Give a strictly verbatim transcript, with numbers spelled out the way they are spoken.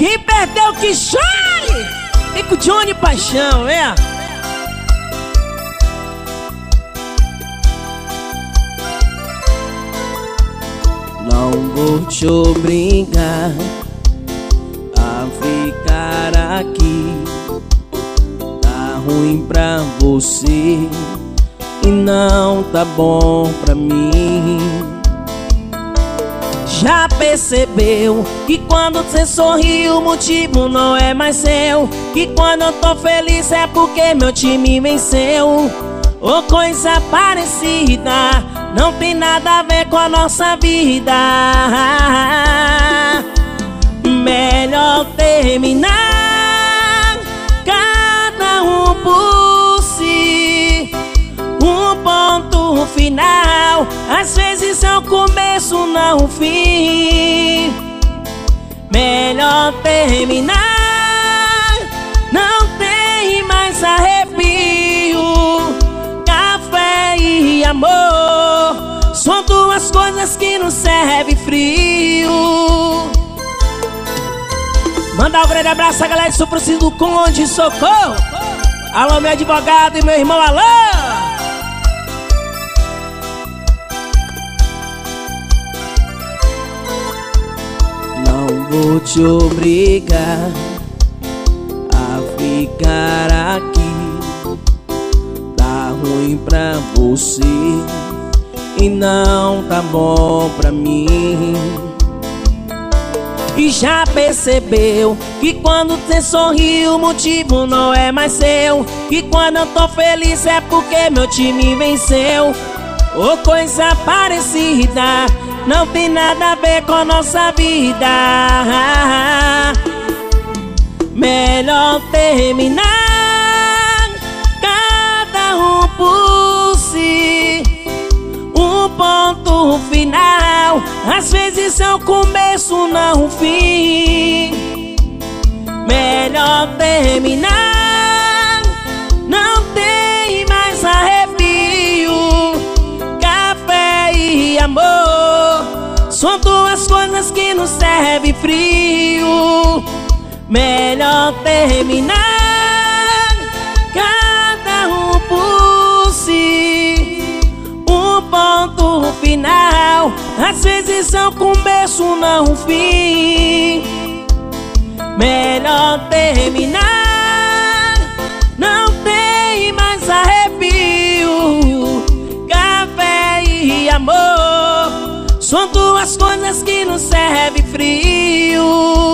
Quem perdeu que chore. Vem com Johnny Paixão, é? Não vou te obrigar a ficar aqui. Tá ruim pra você e não tá bom pra mim. Já percebeu que quando cê sorri o motivo não é mais seu? Que quando eu tô feliz é porque meu time venceu? Ou coisa parecida, não tem nada a ver com a nossa vida. Melhor terminar, cada um por si. Um ponto final, às vezes é o começo, não o fim. Melhor terminar, não tem mais arrepio. Café e amor são duas coisas que não servem frio. Mandar um grande abraço a galera de Suprocínio do Conde, socorro. Alô, meu advogado e meu irmão, alô. Não vou te obrigar a ficar aqui. Tá ruim pra você e não tá bom pra mim. E já percebeu que quando cê sorri o motivo não é mais seu? Que quando eu tô feliz é porque meu time venceu? Ou coisa parecida, não tem nada a ver com a nossa vida. Melhor terminar, cada um por si. Um ponto final, às vezes é o começo, não o fim. Melhor terminar, não tem mais arrepio. Café e amor são duas coisas que não servem frio. Melhor terminar, cada um por si. Um ponto final, às vezes é o começo, não o fim. Melhor terminar, não tem mais arrepio. Café e amor são duas coisas que não servem frio.